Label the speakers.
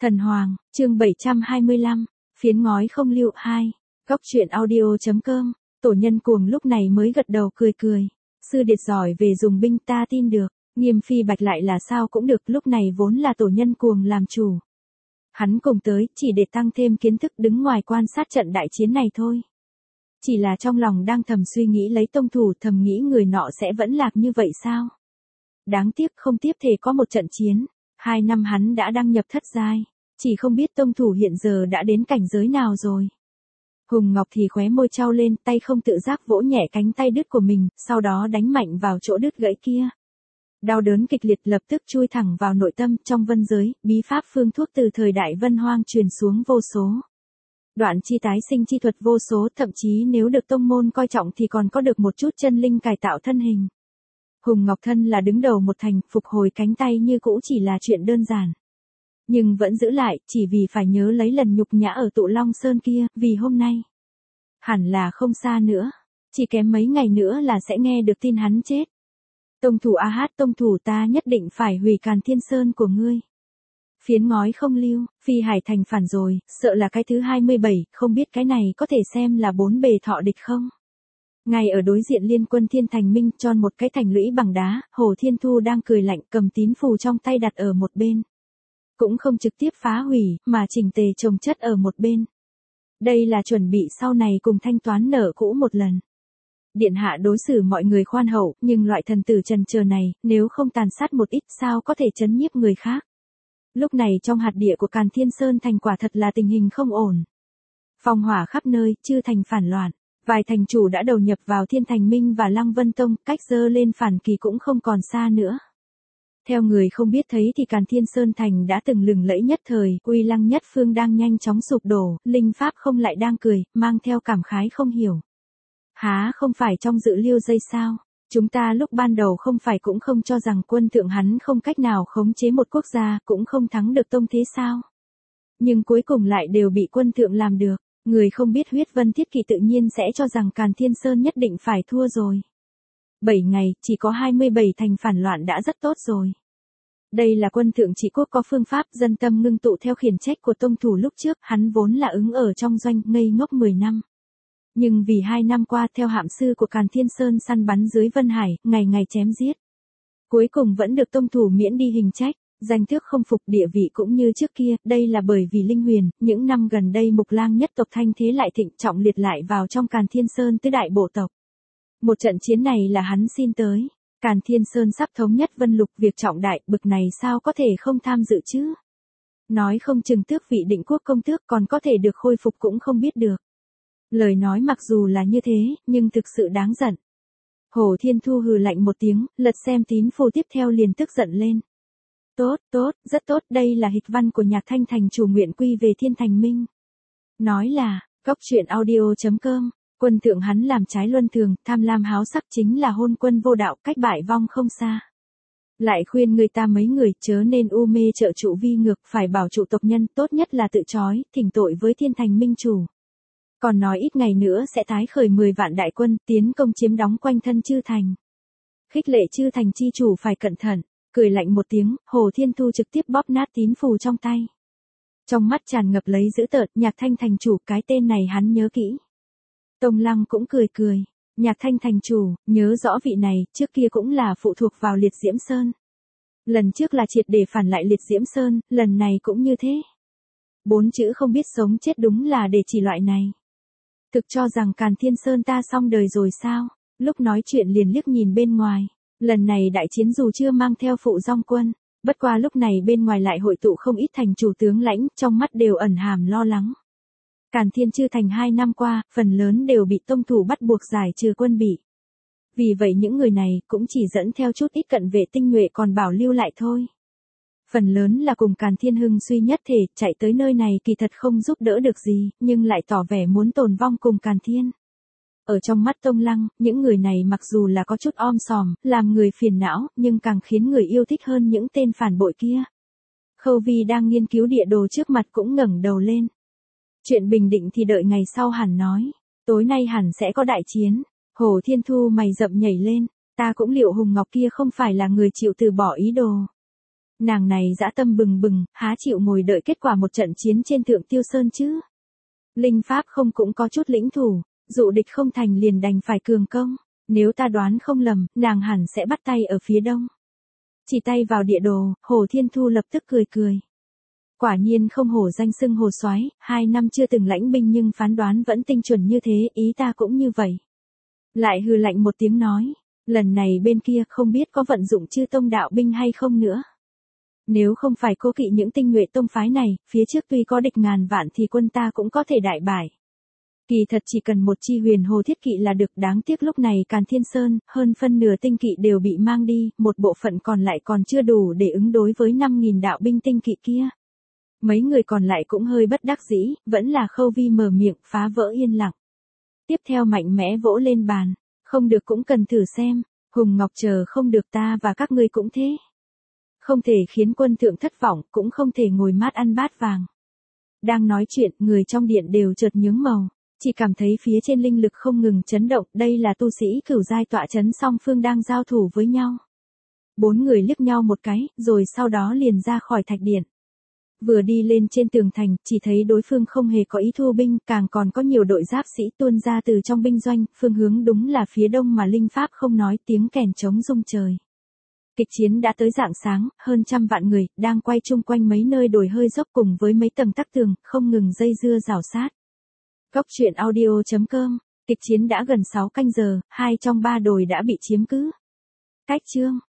Speaker 1: Thần Hoàng, chương 725, phiến ngói không lưu 2, góc truyện audio.com, tổ nhân cuồng lúc này mới gật đầu cười cười. Sư điệt giỏi về dùng binh ta tin được, Nghiêm Phi Bạch lại là sao cũng được, lúc này vốn là tổ nhân cuồng làm chủ. Hắn cùng tới chỉ để tăng thêm kiến thức đứng ngoài quan sát trận đại chiến này thôi. Chỉ là trong lòng đang thầm suy nghĩ lấy tông thủ, thầm nghĩ người nọ sẽ vẫn lạc như vậy sao? Đáng tiếc không tiếp thể có một trận chiến, 2 năm hắn đã đăng nhập thất giai, chỉ không biết tông thủ hiện giờ đã đến cảnh giới nào rồi. Hùng Ngọc thì khóe môi trao lên, tay không tự giác vỗ nhẹ cánh tay đứt của mình, sau đó đánh mạnh vào chỗ đứt gãy kia. Đau đớn kịch liệt lập tức chui thẳng vào nội tâm, trong vân giới, bí pháp phương thuốc từ thời đại Vân Hoang truyền xuống vô số. Đoạn chi tái sinh chi thuật vô số, thậm chí nếu được tông môn coi trọng thì còn có được một chút chân linh cải tạo thân hình. Hùng Ngọc thân là đứng đầu một thành, phục hồi cánh tay như cũ chỉ là chuyện đơn giản. Nhưng vẫn giữ lại, chỉ vì phải nhớ lấy lần nhục nhã ở Tụ Long Sơn kia, vì hôm nay. Hẳn là không xa nữa, chỉ kém mấy ngày nữa là sẽ nghe được tin hắn chết. Tông thủ a hát, tông thủ ta nhất định phải hủy Càn Thiên Sơn của ngươi. Phiến ngói không lưu, Phi Hải thành phản rồi, sợ là cái thứ 27, không biết cái này có thể xem là 4 bề thọ địch không? Ngay ở đối diện liên quân Thiên Thành Minh tròn một cái thành lũy bằng đá, Hồ Thiên Thu đang cười lạnh cầm tín phù trong tay đặt ở một bên. Cũng không trực tiếp phá hủy, mà chỉnh tề chồng chất ở một bên. Đây là chuẩn bị sau này cùng thanh toán nợ cũ một lần. Điện hạ đối xử mọi người khoan hậu, nhưng loại thần tử trần chờ này, nếu không tàn sát một ít sao có thể chấn nhiếp người khác. Lúc này trong hạt địa của Càn Thiên Sơn thành quả thật là tình hình không ổn. Phong hỏa khắp nơi, chư thành phản loạn. Vài thành chủ đã đầu nhập vào Thiên Thành Minh và Lăng Vân Tông, cách dơ lên phản kỳ cũng không còn xa nữa. Theo người không biết thấy thì Càn Thiên Sơn thành đã từng lừng lẫy nhất thời, uy lăng nhất phương đang nhanh chóng sụp đổ, linh pháp không lại đang cười, mang theo cảm khái không hiểu. Há không phải trong dự liêu dây sao? Chúng ta lúc ban đầu không phải cũng không cho rằng quân thượng hắn không cách nào khống chế một quốc gia, cũng không thắng được tông thế sao? Nhưng cuối cùng lại đều bị quân thượng làm được. Người không biết huyết vân thiết kỵ tự nhiên sẽ cho rằng Càn Thiên Sơn nhất định phải thua rồi. 7 ngày, chỉ có 27 thành phản loạn đã rất tốt rồi. Đây là quân thượng trị quốc có phương pháp, dân tâm ngưng tụ theo khiển trách của tông thủ lúc trước, hắn vốn là ứng ở trong doanh, ngây ngốc 10 năm. Nhưng vì 2 năm qua theo hạm sư của Càn Thiên Sơn săn bắn dưới Vân Hải, ngày ngày chém giết. Cuối cùng vẫn được tông thủ miễn đi hình trách. Danh tước không phục, địa vị cũng như trước kia, đây là bởi vì Linh Huyền, những năm gần đây Mục Lang nhất tộc thanh thế lại thịnh trọng liệt lại vào trong Càn Thiên Sơn tứ đại bộ tộc. Một trận chiến này là hắn xin tới. Càn Thiên Sơn sắp thống nhất Vân Lục, việc trọng đại, bực này sao có thể không tham dự chứ? Nói không chừng tước vị định quốc công tước còn có thể được khôi phục cũng không biết được. Lời nói mặc dù là như thế, nhưng thực sự đáng giận. Hồ Thiên Thu hừ lạnh một tiếng, lật xem tín phù tiếp theo liền tức giận lên. Tốt, tốt, rất tốt, đây là hịch văn của Nhạc Thanh Thành chủ nguyện quy về Thiên Thành Minh. Nói là, góc truyện audio.com, quân thượng hắn làm trái luân thường, tham lam háo sắc chính là hôn quân vô đạo, cách bại vong không xa. Lại khuyên người ta mấy người chớ nên u mê trợ trụ vi ngược, phải bảo trụ tộc nhân, tốt nhất là tự trói, thỉnh tội với Thiên Thành Minh chủ. Còn nói ít ngày nữa sẽ tái khởi 10 vạn đại quân, tiến công chiếm đóng quanh thân chư thành. Khích lệ chư thành chi chủ phải cẩn thận. Cười lạnh một tiếng, Hồ Thiên Thu trực tiếp bóp nát tín phù trong tay. Trong mắt tràn ngập lấy dữ tợn, Nhạc Thanh Thành chủ, cái tên này hắn nhớ kỹ. Tông Lăng cũng cười cười, Nhạc Thanh Thành chủ, nhớ rõ vị này, trước kia cũng là phụ thuộc vào Liệt Diễm Sơn. Lần trước là triệt để phản lại Liệt Diễm Sơn, lần này cũng như thế. 4 chữ không biết sống chết đúng là để chỉ loại này. Thực cho rằng Càn Thiên Sơn ta xong đời rồi sao? Lúc nói chuyện liền liếc nhìn bên ngoài. Lần này đại chiến dù chưa mang theo phụ dòng quân, bất qua lúc này bên ngoài lại hội tụ không ít thành chủ tướng lãnh, trong mắt đều ẩn hàm lo lắng. Càn Thiên chư thành 2 năm qua, phần lớn đều bị tông thủ bắt buộc giải trừ quân bị. Vì vậy những người này cũng chỉ dẫn theo chút ít cận vệ tinh nhuệ còn bảo lưu lại thôi. Phần lớn là cùng Càn Thiên hưng suy nhất thể, chạy tới nơi này kỳ thật không giúp đỡ được gì, nhưng lại tỏ vẻ muốn tồn vong cùng Càn Thiên. Ở trong mắt Tông Lăng, những người này mặc dù là có chút om sòm, làm người phiền não, nhưng càng khiến người yêu thích hơn những tên phản bội kia. Khâu Vi đang nghiên cứu địa đồ trước mặt cũng ngẩng đầu lên. Chuyện bình định thì đợi ngày sau hẳn nói. Tối nay hẳn sẽ có đại chiến. Hồ Thiên Thu mày rậm nhảy lên. Ta cũng liệu Hùng Ngọc kia không phải là người chịu từ bỏ ý đồ. Nàng này dã tâm bừng bừng, há chịu ngồi đợi kết quả một trận chiến trên Thượng Tiêu Sơn chứ. Linh Pháp không cũng có chút lĩnh thủ, dụ địch không thành liền đành phải cường công. Nếu ta đoán không lầm, nàng hẳn sẽ bắt tay ở phía đông. Chỉ tay vào địa đồ, Hồ Thiên Thu lập tức cười cười. Quả nhiên không hổ danh xưng Hồ Soái, 2 năm chưa từng lãnh binh nhưng phán đoán vẫn tinh chuẩn như thế, ý ta cũng như vậy. Lại hừ lạnh một tiếng nói, lần này bên kia không biết có vận dụng chư tông đạo binh hay không nữa. Nếu không phải cố kỵ những tinh nhuệ tông phái này, phía trước tuy có địch ngàn vạn thì quân ta cũng có thể đại bại. Kỳ thật chỉ cần một chi huyền hồ thiết kỵ là được, đáng tiếc lúc này Càn Thiên Sơn, hơn phân nửa tinh kỵ đều bị mang đi, một bộ phận còn lại còn chưa đủ để ứng đối với 5.000 đạo binh tinh kỵ kia. Mấy người còn lại cũng hơi bất đắc dĩ, vẫn là Khâu Vi mở miệng phá vỡ yên lặng. Tiếp theo mạnh mẽ vỗ lên bàn, không được cũng cần thử xem, Hùng Ngọc chờ không được ta và các ngươi cũng thế. Không thể khiến quân thượng thất vọng, cũng không thể ngồi mát ăn bát vàng. Đang nói chuyện, người trong điện đều chợt nhướng màu, chỉ cảm thấy phía trên linh lực không ngừng chấn động, đây là tu sĩ cửu giai tọa chấn song phương đang giao thủ với nhau. 4 người liếc nhau một cái, rồi sau đó liền ra khỏi thạch điện. Vừa đi lên trên tường thành, chỉ thấy đối phương không hề có ý thu binh, càng còn có nhiều đội giáp sĩ tuôn ra từ trong binh doanh, phương hướng đúng là phía đông mà Linh Pháp không nói, tiếng kèn trống rung trời. Kịch chiến đã tới rạng sáng, hơn 100 vạn người, đang quay chung quanh mấy nơi đồi hơi dốc cùng với mấy tầng tắc tường, không ngừng dây dưa rào sát. Góc truyện audio.com, kịch chiến đã gần 6 canh giờ, 2 trong 3 đồi đã bị chiếm cứ. Cách chương.